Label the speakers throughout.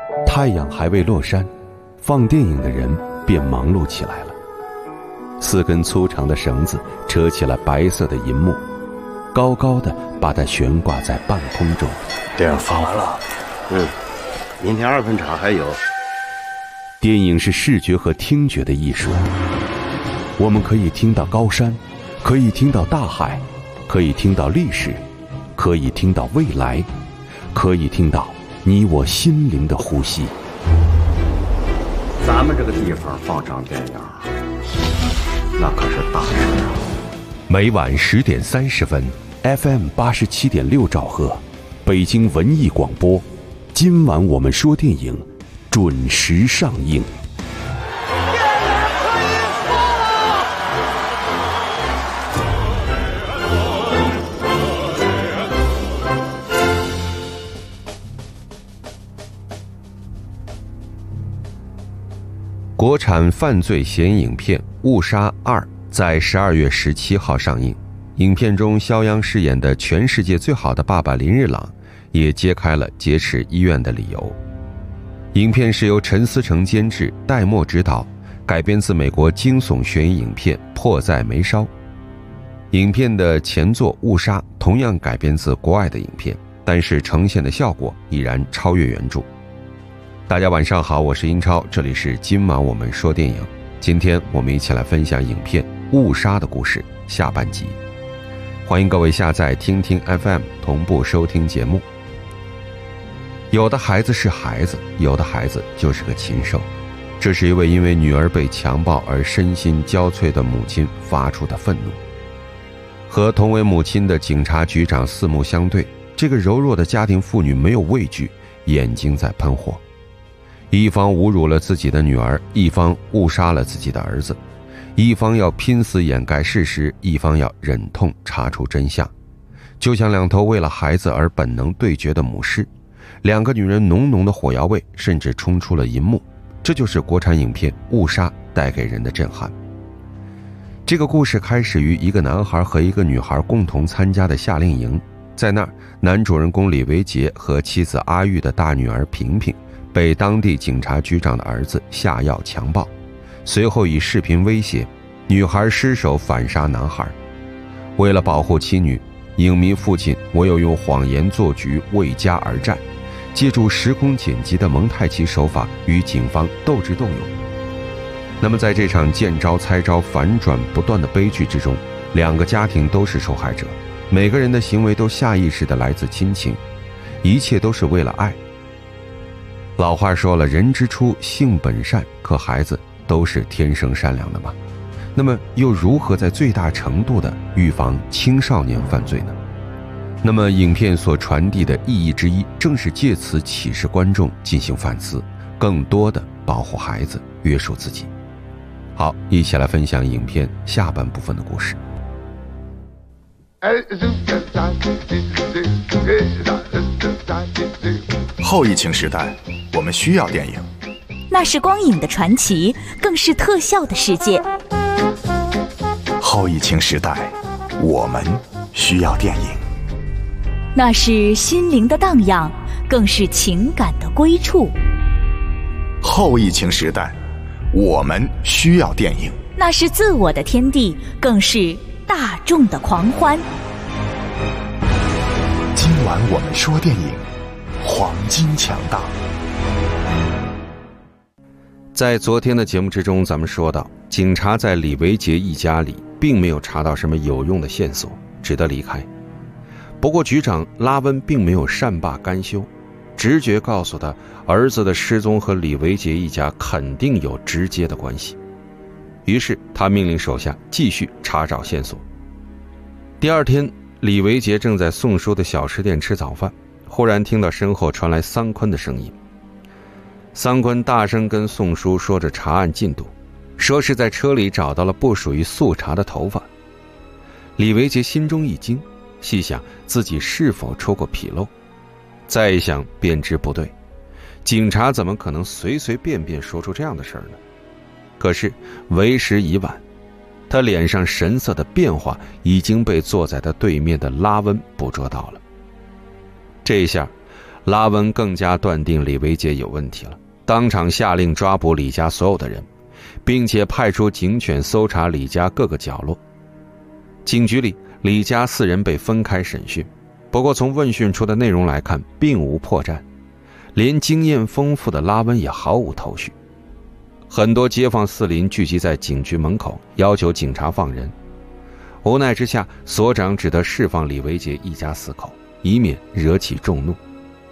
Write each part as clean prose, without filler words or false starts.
Speaker 1: 太阳还未落山，放电影的人便忙碌起来了。4根粗长的绳子扯起了白色的银幕，高高的把它悬挂在半空中。
Speaker 2: 电影放完了，
Speaker 3: 明天2分场还有。
Speaker 1: 电影是视觉和听觉的艺术，我们可以听到高山，可以听到大海，可以听到历史，可以听到未来，可以听到你我心灵的呼吸。
Speaker 3: 咱们这个地方放场电影，那可是大事啊！
Speaker 1: 每晚10点30分 ，FM 87.6兆赫，北京文艺广播。今晚我们说电影，准时上映。国产犯罪嫌疑影片《误杀2》在12月17号上映。影片中肖央饰演的全世界最好的爸爸林日朗也揭开了劫持医院的理由。影片是由陈思诚监制，戴墨执导，改编自美国惊悚悬疑影片《迫在眉梢》。影片的前作《误杀》同样改编自国外的影片，但是呈现的效果已然超越原著。大家晚上好，我是英超，这里是今晚我们说电影。今天我们一起来分享影片《误杀》的故事下半集。欢迎各位下载听听 FM 同步收听节目。有的孩子是孩子，有的孩子就是个禽兽。这是一位因为女儿被强暴而身心交瘁的母亲发出的愤怒。和同为母亲的警察局长四目相对，这个柔弱的家庭妇女没有畏惧，眼睛在喷火。一方侮辱了自己的女儿，一方误杀了自己的儿子，一方要拼死掩盖事实，一方要忍痛查出真相。就像两头为了孩子而本能对决的母狮，两个女人浓浓的火药味甚至冲出了银幕。这就是国产影片《误杀》带给人的震撼。这个故事开始于一个男孩和一个女孩共同参加的夏令营，在那儿，男主人公李维杰和妻子阿玉的大女儿萍萍被当地警察局长的儿子下药强暴，随后以视频威胁，女孩失手反杀男孩。为了保护妻女，影迷父亲唯有用谎言做局，为家而战，借助时空剪辑的蒙太奇手法与警方斗智斗勇。那么在这场见招拆招反转不断的悲剧之中，两个家庭都是受害者，每个人的行为都下意识地来自亲情，一切都是为了爱。老话说了，人之初性本善，可孩子都是天生善良的吗？那么又如何在最大程度地预防青少年犯罪呢？那么影片所传递的意义之一，正是借此启示观众进行反思，更多的保护孩子，约束自己。好，一起来分享影片下半部分的故事。
Speaker 2: 后疫情时代，我们需要电影。
Speaker 4: 那是光影的传奇，更是特效的世界。
Speaker 2: 后疫情时代，我们需要电影。
Speaker 4: 那是心灵的荡漾，更是情感的归处。
Speaker 2: 后疫情时代，我们需要电影。
Speaker 4: 那是自我的天地，更是大众的狂欢。
Speaker 2: 今晚我们说电影，黄金强大。
Speaker 1: 在昨天的节目之中，咱们说到，警察在李维杰一家里并没有查到什么有用的线索，只得离开。不过局长拉温并没有善罢甘休，直觉告诉他，儿子的失踪和李维杰一家肯定有直接的关系。于是他命令手下继续查找线索。第二天，李维杰正在宋叔的小吃店吃早饭，忽然听到身后传来桑坤的声音。桑坤大声跟宋叔说着查案进度，说是在车里找到了不属于素茶的头发。李维杰心中一惊，细想自己是否出过纰漏，再一想便知不对，警察怎么可能随随便便说出这样的事儿呢？可是为时已晚，他脸上神色的变化已经被坐在他对面的拉温捕捉到了。这一下， 拉温更加断定李维杰有问题了，当场下令抓捕李家所有的人，并且派出警犬搜查李家各个角落。警局里，李家4人被分开审讯，不过从问讯出的内容来看，并无破绽，连经验丰富的拉温也毫无头绪。很多街坊四邻聚集在警局门口，要求警察放人。无奈之下，所长只得释放李维杰一家4口，以免惹起众怒。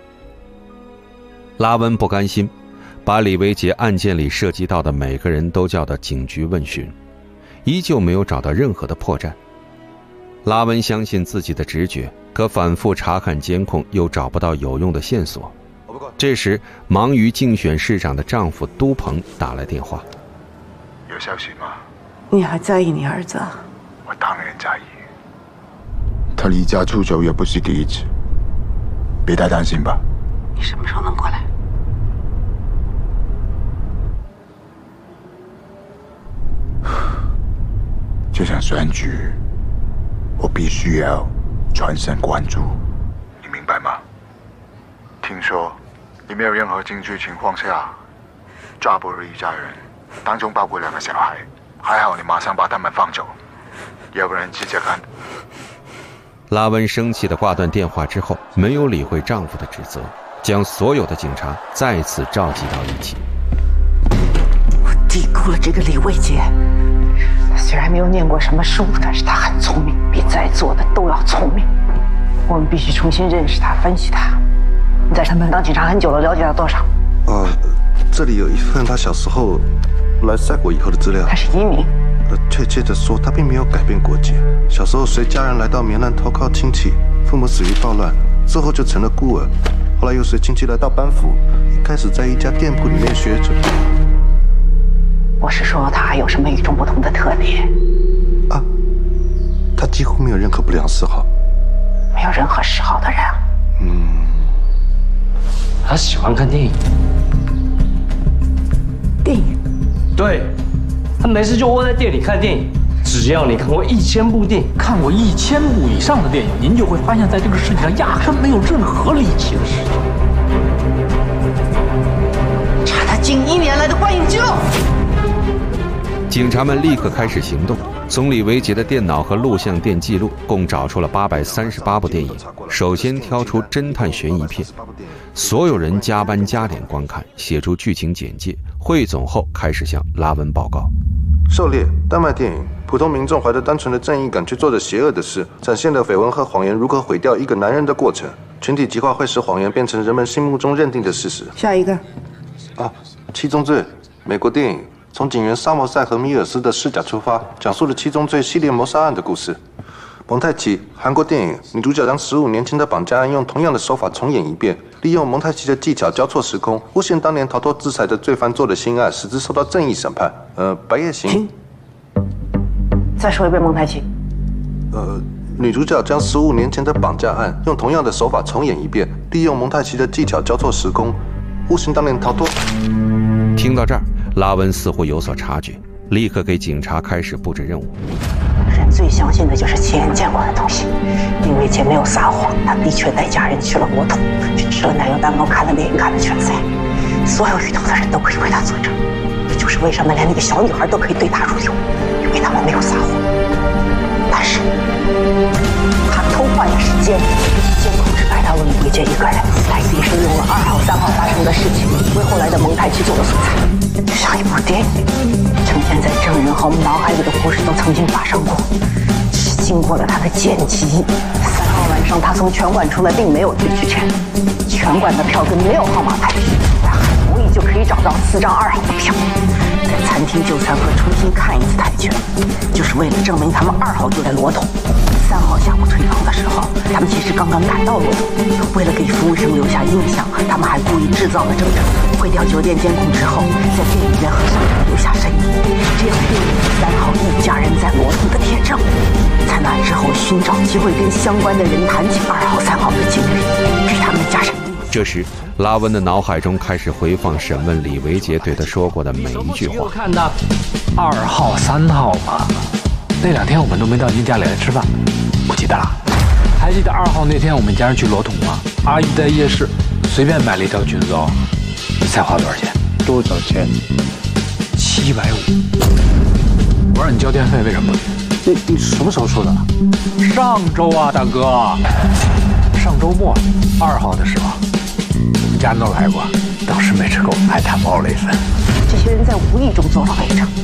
Speaker 1: 拉温不甘心，把李维杰案件里涉及到的每个人都叫到警局问询，依旧没有找到任何的破绽。拉温相信自己的直觉，可反复查看监控又找不到有用的线索。这时，忙于竞选市长的丈夫都鹏打来电话。
Speaker 2: 有消息吗？
Speaker 5: 你还在意你儿子？
Speaker 2: 我当然在意。他离家出走也不是第一次，别太担心吧。
Speaker 5: 你什么时候能过来？
Speaker 2: 这场选举，我必须要全神贯注，你明白吗？听说你没有任何证据情况下抓捕了一家人，当中包括2个小孩，还好你马上把他们放走，要不然直接看。
Speaker 1: 拉温生气地挂断电话之后，没有理会丈夫的指责，将所有的警察再次召集到一起。
Speaker 5: 我低估了这个李维杰，他虽然没有念过什么书，但是他很聪明，比在座的都要聪明。我们必须重新认识他，分析他。你在上班当警察很久了，了解他多少？
Speaker 6: 这里有一份他小时候来赛果以后的资料。
Speaker 5: 他是移民。
Speaker 6: 确切的说，他并没有改变国籍。小时候随家人来到棉兰投靠亲戚，父母死于暴乱，之后就成了孤儿。后来又随亲戚来到班夫，一开始在一家店铺里面学着。
Speaker 5: 我是说，他还有什么与众不同的特点？
Speaker 6: 他几乎没有任何不良嗜好。
Speaker 5: 没有任何嗜好的人。
Speaker 7: 他喜欢看电影。
Speaker 5: 电影？
Speaker 7: 对，他没事就窝在店里看电影。只要你看过1000部电影，
Speaker 8: 看过1000部以上的电影，您就会发现，在这个世界上压根没有任何离奇的事情。
Speaker 5: 查他近1年来的观影记录。
Speaker 1: 警察们立刻开始行动，从李维杰的电脑和录像店记录共找出了838部电影。首先挑出侦探悬疑片，所有人加班加点观看，写出剧情简介，汇总后开始向拉温报告。
Speaker 6: 狩猎、丹麦电影，普通民众怀着单纯的正义感去做着邪恶的事，展现了绯闻和谎言如何毁掉一个男人的过程。群体极化会使谎言变成人们心目中认定的事实。
Speaker 5: 下一个。
Speaker 6: 七宗罪，美国电影，从警员沙默塞和米尔斯的视角出发，讲述了七宗罪系列谋杀案的故事。蒙太奇，韩国电影，女主角将15年前的绑架案用同样的手法重演一遍，利用蒙太奇的技巧交错时空，诬陷当年逃脱制裁的罪犯做了新案，使之受到正义审判。白夜行。
Speaker 5: 再说一遍蒙太奇。
Speaker 6: 女主角将15年前的绑架案用同样的手法重演一遍，利用蒙太奇的技巧交错时空，诬陷当年逃脱。
Speaker 1: 听到这儿，拉温似乎有所察觉，立刻给警察开始布置任务。
Speaker 5: 人最相信的就是亲眼见过的东西。李维杰没有撒谎，他的确带家人去了国土，去吃了奶油蛋糕，看了电影，看了拳赛。所有遇到的人都可以为他作证，这就是为什么连那个小女孩都可以对答如流，因为他们没有撒谎。但是他偷换了时间，监控只拍到了李维杰一个人，他一定是用了2号、3号发生的事情，为后来的蒙太奇做了素材，就像一部电影，呈现在证人和我们脑海里的故事都曾经发生过，只是经过了他的剪辑。3号晚上，他从拳馆出来，并没有退去钱，拳馆的票根没有号码牌，他很容易就可以找到4张2号的票。在餐厅就餐和重新看一次泰拳，就是为了证明他们2号就在罗桶。3号下午退房的时候，他们其实刚刚赶到罗桶。为了给服务生留下印象，他们还故意制造了争执，毁掉酒店监控之后，在电影院和商场留下身影，这样辨认3号一家人在罗桶的铁证。在那之后，寻找机会跟相关的人谈起2号、3号的经历，给他们加深。
Speaker 1: 这时，拉温的脑海中开始回放审问李维杰对他说过的每一句话。
Speaker 8: 看的2号、3号嘛，那2天我们都没到您家里来吃饭，不记得了。还记得2号那天我们家人去罗桶吗？阿姨在夜市随便买了一条裙子哦，你猜花多少钱？
Speaker 3: 多少钱
Speaker 8: ？750。我让你交电费，为什么不去？
Speaker 3: 你什么时候说的？
Speaker 8: 上周啊，大哥。上周末2号的时候，我们家人都来过，当时没吃够，还坦包了一份。
Speaker 5: 这些人在无意中做了伪证。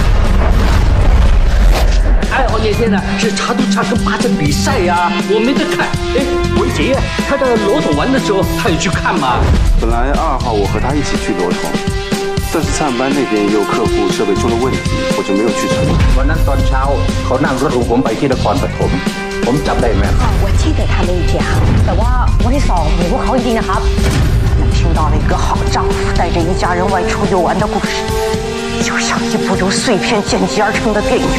Speaker 7: 2号那天呢是查督查跟八阵比赛呀，我没得看。哎，维杰他在罗桶玩的时候，他有去看吗？
Speaker 3: 本来2号我和他一起去罗桶，但是灿班那边也有客户设备出了问题，我就没有去成。
Speaker 9: วันนั้นตอนเช้าเขานั่งรถของผมไปที่นครปฐมผมจำได้ไหม
Speaker 5: 我记得他没讲，แต่ว่าวันที่2หนูเขาจริงนะครับ我听到了一个好丈夫带着一家人外出游玩的故事，就像一部由碎片剪辑而成的电影。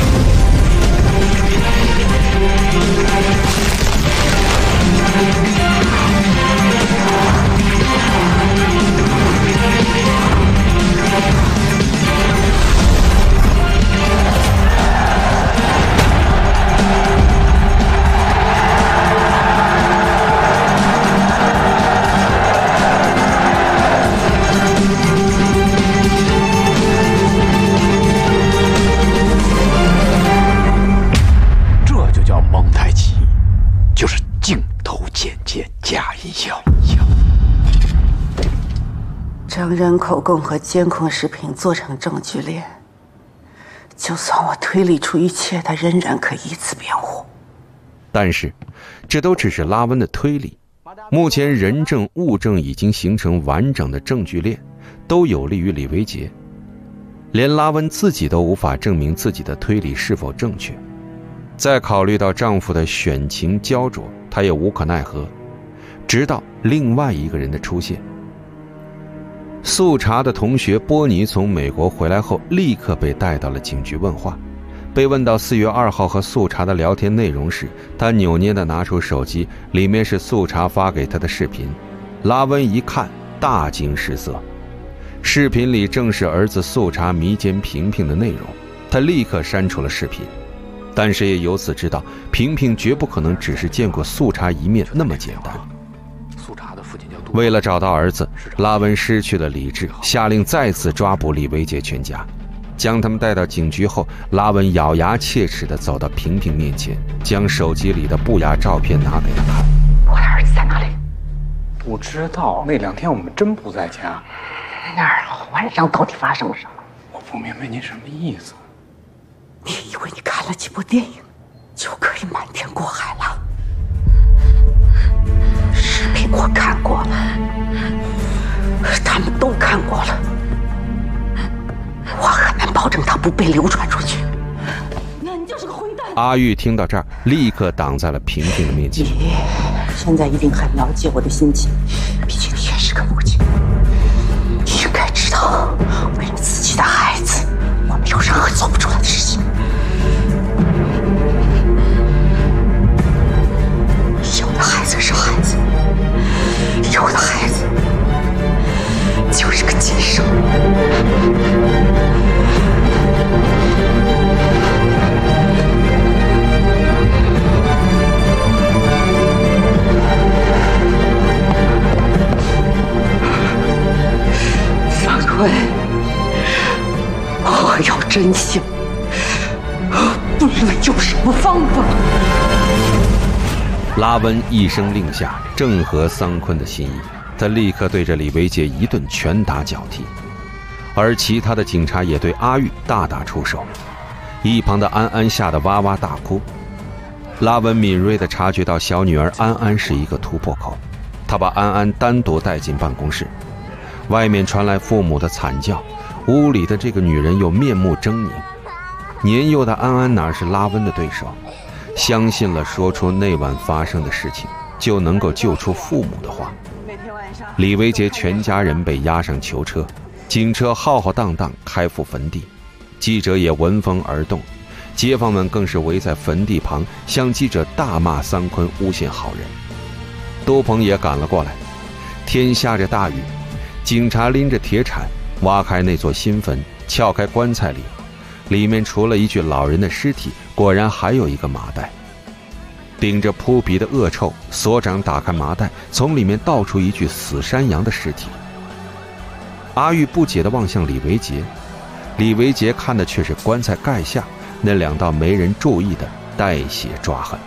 Speaker 5: 将人口供和监控视频做成证据链，就算我推理出一切，他仍然可以以此辩护。
Speaker 1: 但是，这都只是拉温的推理。目前人证物证已经形成完整的证据链，都有利于李维杰。连拉温自己都无法证明自己的推理是否正确。再考虑到丈夫的选情焦灼，她也无可奈何。直到另外一个人的出现。素茶的同学波尼从美国回来后，立刻被带到了警局问话。被问到4月2号和素茶的聊天内容时，他扭捏地拿出手机，里面是素茶发给他的视频。拉温一看，大惊失色。视频里正是儿子素茶迷奸萍萍的内容，他立刻删除了视频。但是也由此知道，萍萍绝不可能只是见过素茶一面那么简单。为了找到儿子，拉温失去了理智，下令再次抓捕李维杰全家。将他们带到警局后，拉温咬牙切齿地走到萍萍面前，将手机里的不雅照片拿给他看。
Speaker 5: 我的儿子在哪里？
Speaker 8: 不知道，那2天我们真不在家。
Speaker 5: 那儿晚上到底发生了什么？
Speaker 8: 我不明白您什么意思。
Speaker 5: 你以为你看了几部电影就可以瞒天过海了？视频我看过了，他们都看过了，我很难保证它不被流传出去。那你就是个混蛋！
Speaker 1: 阿玉听到这儿，立刻挡在了萍萍的面前。
Speaker 5: 你现在一定很了解我的心情，毕竟你也是个母亲。你应该知道，为了自己的孩子，我没有任何做不出来的事情。有的孩子是孩子，有的孩子就是个今生。法官，我要真相，不论用什么方法。
Speaker 1: 拉温一声令下，正合桑昆的心意，他立刻对着李维杰一顿拳打脚踢，而其他的警察也对阿玉大打出手。一旁的安安吓得哇哇大哭。拉温敏锐地察觉到小女儿安安是一个突破口，他把安安单独带进办公室。外面传来父母的惨叫，屋里的这个女人又面目狰狞。年幼的安安哪是拉温的对手，相信了说出那晚发生的事情就能够救出父母的话。李维杰全家人被押上囚车，警车浩浩荡荡开赴坟地，记者也闻风而动，街坊们更是围在坟地旁向记者大骂桑昆诬陷好人。兜鹏也赶了过来，天下着大雨，警察拎着铁铲挖开那座新坟，撬开棺材里面除了一具老人的尸体，果然还有一个麻袋。 顶着扑鼻的恶臭，所长打开麻袋，从里面倒出一具死山羊的尸体。阿玉不解地望向李维杰，李维杰看的却是棺材盖下那2道没人注意的带血抓痕。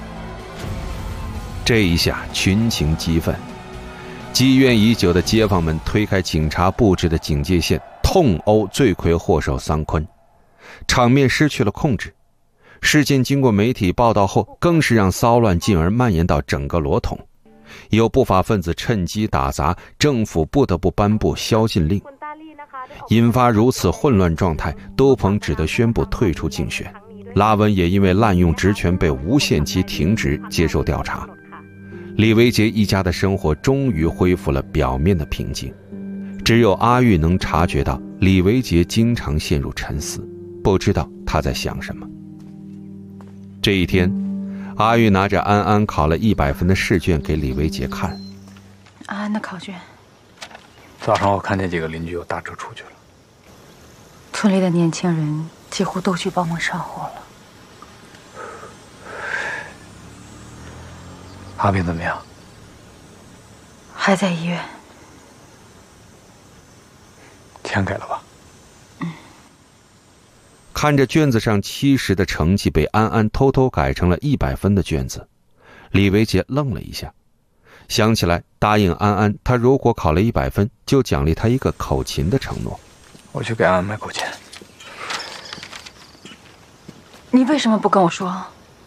Speaker 1: 这一下群情激愤，积怨已久的街坊们推开警察布置的警戒线，痛殴罪魁祸首桑坤，场面失去了控制。事件经过媒体报道后，更是让骚乱进而蔓延到整个罗统。有不法分子趁机打砸，政府不得不颁布宵禁令。引发如此混乱状态，都鹏只得宣布退出竞选。拉文也因为滥用职权被无限期停职接受调查。李维杰一家的生活终于恢复了表面的平静，只有阿玉能察觉到李维杰经常陷入沉思，不知道他在想什么。这一天，阿玉拿着安安考了100分的试卷给李维杰看。
Speaker 10: 安安的考卷。
Speaker 8: 早上我看见几个邻居又搭车出去了，
Speaker 10: 村里的年轻人几乎都去帮忙上货了。
Speaker 8: 阿炳怎么样？
Speaker 10: 还在医院。
Speaker 8: 钱给了吧？
Speaker 1: 看着卷子上70的成绩被安安偷偷改成了100分的卷子，李维杰愣了一下，想起来答应安安，他如果考了100分，就奖励他一个口琴的承诺。
Speaker 8: 我去给安安买口琴。
Speaker 10: 你为什么不跟我说？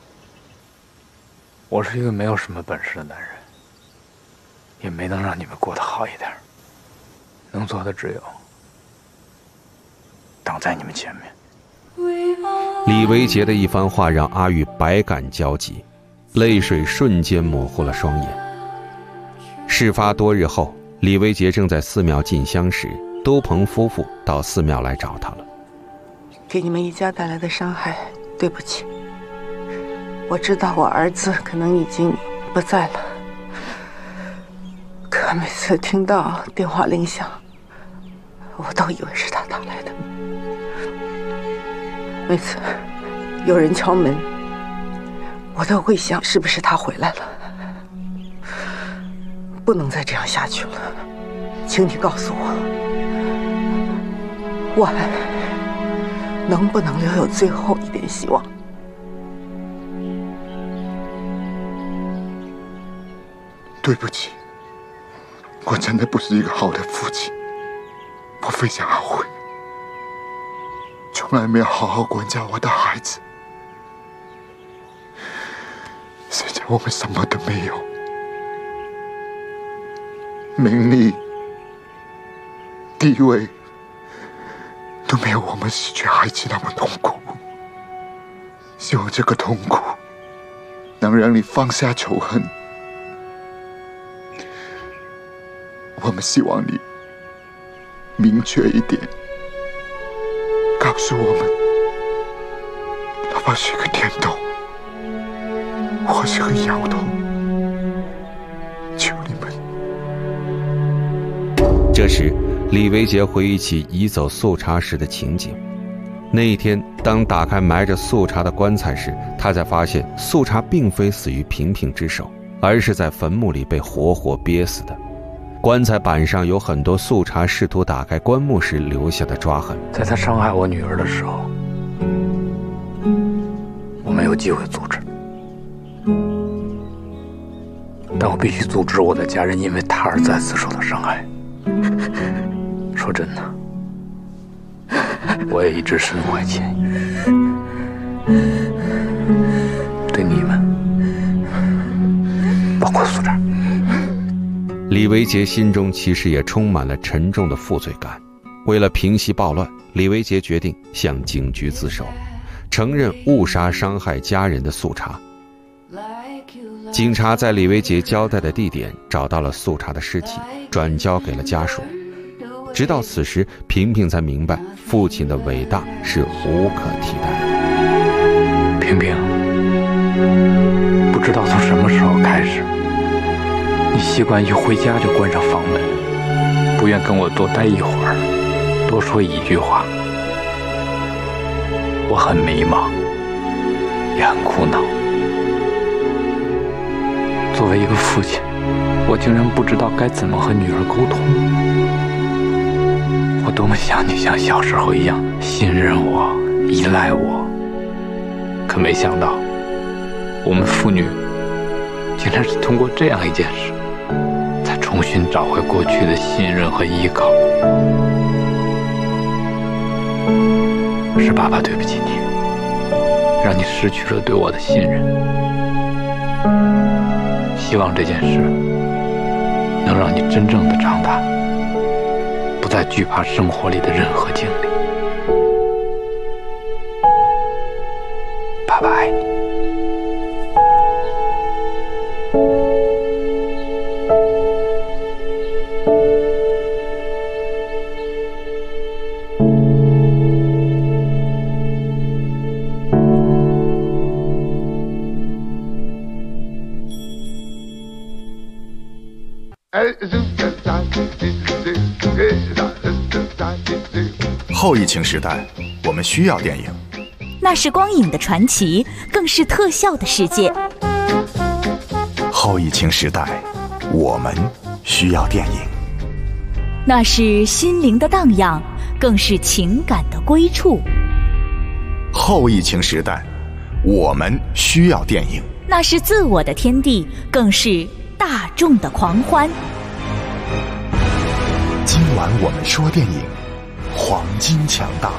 Speaker 8: 我是一个没有什么本事的男人，也没能让你们过得好一点，能做的只有挡在你们前面。
Speaker 1: 李维杰的一番话让阿玉百感交集，泪水瞬间模糊了双眼。事发多日后，李维杰正在寺庙进香时，都鹏夫妇到寺庙来找他了。
Speaker 5: 给你们一家带来的伤害，对不起。我知道我儿子可能已经不在了，可每次听到电话铃响，我都以为是他打来的。每次有人敲门，我都会想是不是他回来了。不能再这样下去了，请你告诉我，我还能不能留有最后一点希望？
Speaker 2: 对不起，我真的不是一个好的父亲，我非常懊悔，从来没有好好管教我的孩子。现在我们什么都没有，名利、地位都没有我们失去孩子那么痛苦。希望这个痛苦能让你放下仇恨。我们希望你明确一点，告诉我们，哪怕是个点头，或是个摇头，求你们。
Speaker 1: 这时，李维杰回忆起移走素茶时的情景。那一天，当打开埋着素茶的棺材时，他才发现素茶并非死于萍萍之手，而是在坟墓里被活活憋死的。棺材板上有很多素茶试图打开棺木时留下的抓痕。
Speaker 8: 在他伤害我女儿的时候，我没有机会阻止，但我必须阻止我的家人因为他而再次受到伤害。说真的，我也一直身怀歉意，对你们，包括素茶。
Speaker 1: 李维杰心中其实也充满了沉重的负罪感。为了平息暴乱，李维杰决定向警局自首，承认误杀伤害家人的素茶。警察在李维杰交代的地点找到了素茶的尸体，转交给了家属。直到此时，萍萍才明白父亲的伟大是无可替代的。
Speaker 8: 萍萍，不知道从什么时候开始，你习惯一回家就关上房门，不愿跟我多待一会儿，多说一句话。我很迷茫，也很苦恼。 作为一个父亲，我竟然不知道该怎么和女儿沟通。我多么想你像小时候一样信任我、依赖我，可没想到，我们父女竟然是通过这样一件事，才重新找回过去的信任和依靠。是爸爸对不起你，让你失去了对我的信任。希望这件事能让你真正的长大，不再惧怕生活里的任何经历。爸爸爱你。
Speaker 11: 后疫情时代，我们需要电影。
Speaker 4: 那是光影的传奇，更是特效的世界。
Speaker 11: 后疫情时代，我们需要电影。
Speaker 4: 那是心灵的荡漾，更是情感的归处。
Speaker 11: 后疫情时代，我们需要电影。
Speaker 4: 那是自我的天地，更是大众的狂欢。
Speaker 11: 今晚我们说电影，黄金强大。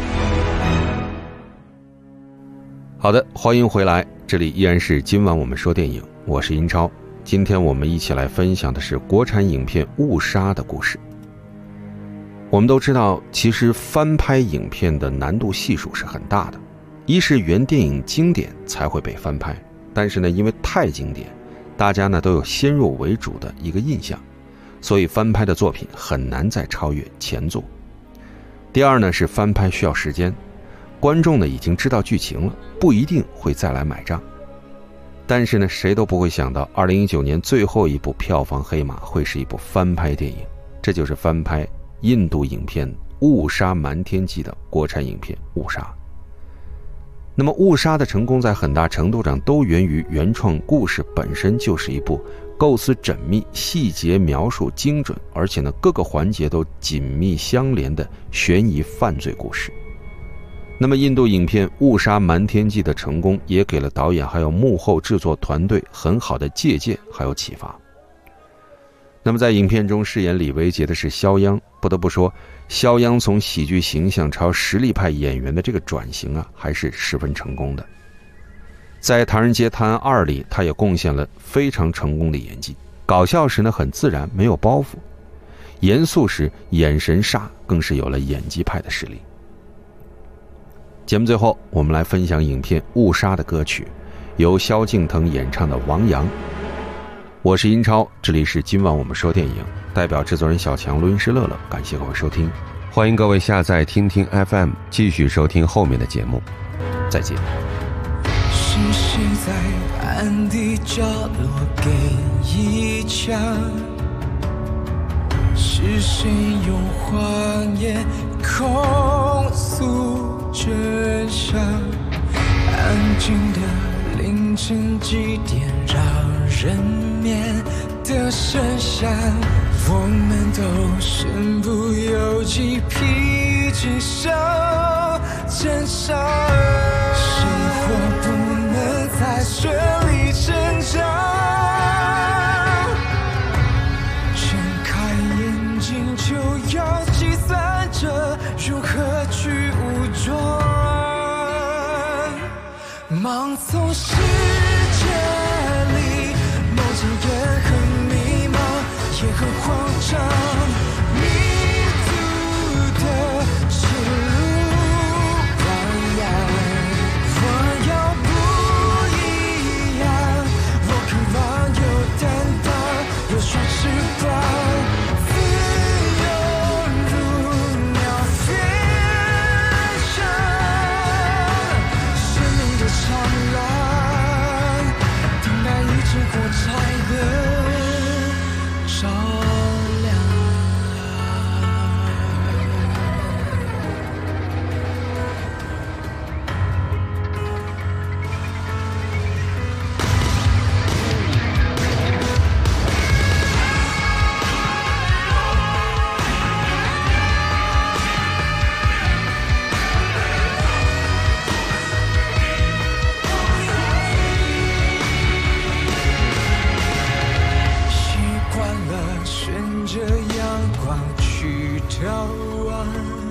Speaker 1: 好的，欢迎回来，这里依然是今晚我们说电影，我是英超。今天我们一起来分享的是国产影片《误杀》的故事。我们都知道，其实翻拍影片的难度系数是很大的，一是原电影经典才会被翻拍，但是呢，因为太经典，大家呢都有先入为主的一个印象，所以翻拍的作品很难再超越前作。第二呢，是翻拍需要时间，观众呢已经知道剧情了，不一定会再来买账。但是呢，谁都不会想到2019年最后一部票房黑马会是一部翻拍电影，这就是翻拍印度影片《误杀瞒天记》的国产影片《误杀》。那么《误杀》的成功在很大程度上都源于原创故事本身就是一部构思缜密、细节描述精准，而且呢各个环节都紧密相连的悬疑犯罪故事。那么印度影片《误杀瞒天记》的成功也给了导演还有幕后制作团队很好的借鉴还有启发。那么在影片中饰演李维杰的是肖央，不得不说肖央从喜剧形象朝实力派演员的这个转型啊，还是十分成功的。在《唐人街探案2》里，他也贡献了非常成功的演技，搞笑时呢很自然，没有包袱，严肃时眼神煞，更是有了演技派的实力。节目最后我们来分享影片《误杀》的歌曲，由萧敬腾演唱的《王阳》。我是英超，这里是今晚我们说电影，代表制作人小强，录音师乐乐，感谢各位收听，欢迎各位下载听听 FM， 继续收听后面的节目，再见。
Speaker 12: 是谁在暗地角落给一枪？是谁用谎言控诉真相？安静的凌晨几点，让人眠的深山，我们都身不由己，披荆上真相。生活不能再顺理成章，睁开眼睛就要计算着如何去武装。盲从世界里，梦见也很迷茫，也很慌张。迷途的前路蜿蜒，我要不一样，我渴望有担当，有双翅膀。火柴的照亮。 光去眺望，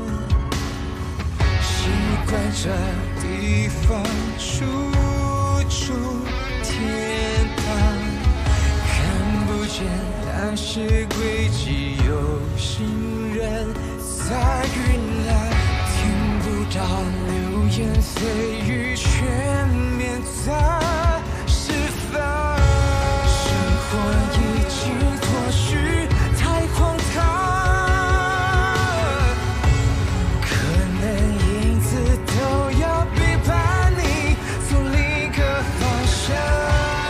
Speaker 12: 习惯这地方处处天堂，看不见那些轨迹，有行人在云南，听不到流言蜚语，全面在释放。生活已经脱序太荒唐，可能影子都要背叛你，从另一个方向。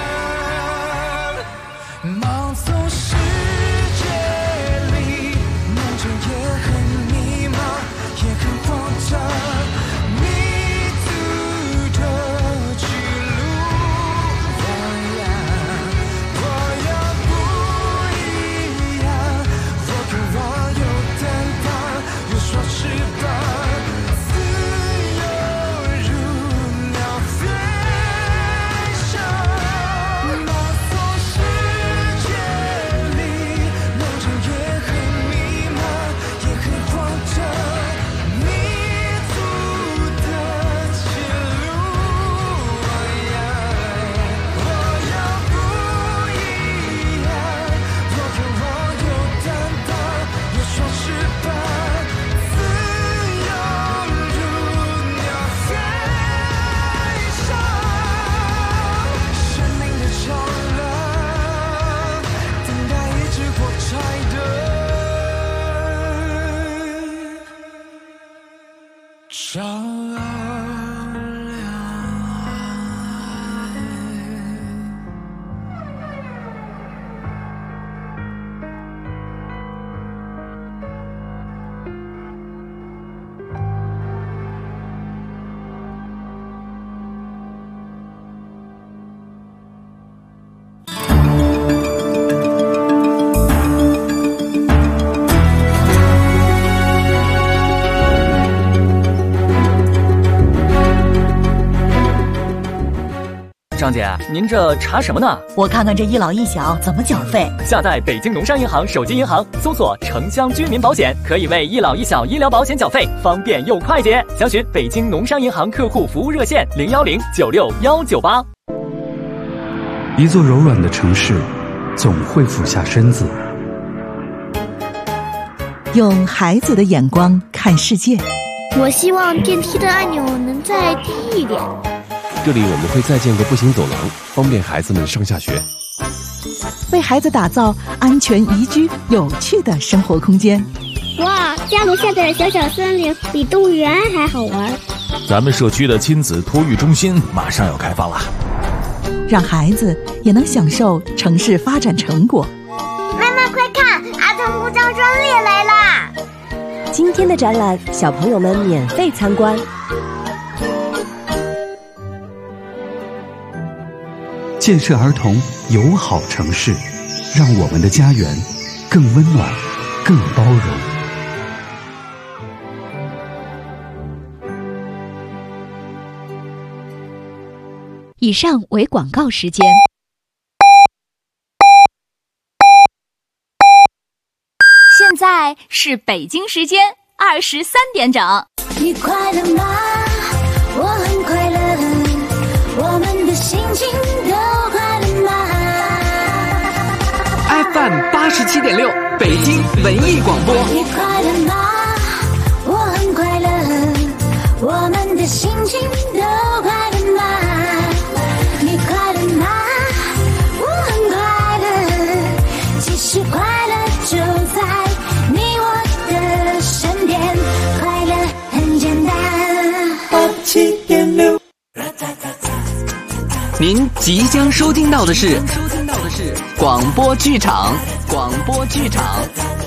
Speaker 12: 盲从世界里，梦中也很迷茫，也很慌张，迷途的去路蜿蜒。我要不一样，我渴望有担当，有双翅膀，自由如鸟飞翔。盲从世界里，梦中也很迷茫，也很慌张，迷途的前路蜿蜒。我要不一样，我渴望有担当，有双翅膀，自由如鸟飞翔。生命的长廊，等待一支火柴的照亮。
Speaker 13: 张姐，您这查什么呢？
Speaker 4: 我看看这一老一小怎么缴费。
Speaker 13: 下载北京农商银行手机银行，搜索城乡居民保险，可以为一老一小医疗保险缴费，方便又快捷。详询北京农商银行客户服务热线010969198。
Speaker 14: 一座柔软的城市，总会俯下身子，
Speaker 15: 用孩子的眼光看世界。
Speaker 16: 我希望电梯的按钮能再低一点。
Speaker 17: 这里我们会再建个步行走廊，方便孩子们上下学。
Speaker 15: 为孩子打造安全宜居、有趣的生活空间。
Speaker 16: 哇，家楼下的小小森林比动物园还好玩。
Speaker 18: 咱们社区的亲子托育中心马上要开放了，
Speaker 15: 让孩子也能享受城市发展成果。
Speaker 16: 妈妈快看，儿童服装专列来啦！
Speaker 19: 今天的展览，小朋友们免费参观。
Speaker 14: 建设儿童友好城市，让我们的家园更温暖、更包容。
Speaker 4: 以上为广告时间。现在是北京时间23点整。
Speaker 20: 你快乐吗？我很快乐，我们的心情都快乐吗
Speaker 7: ？FM 87.6，北京文艺广播。
Speaker 20: 你快乐吗？我很快乐，我们的心情都快乐吗？你快乐吗？我很快乐，其实快乐就在你我的身边，快乐很简单。87.6。
Speaker 7: 您即将收听到的是广播剧场。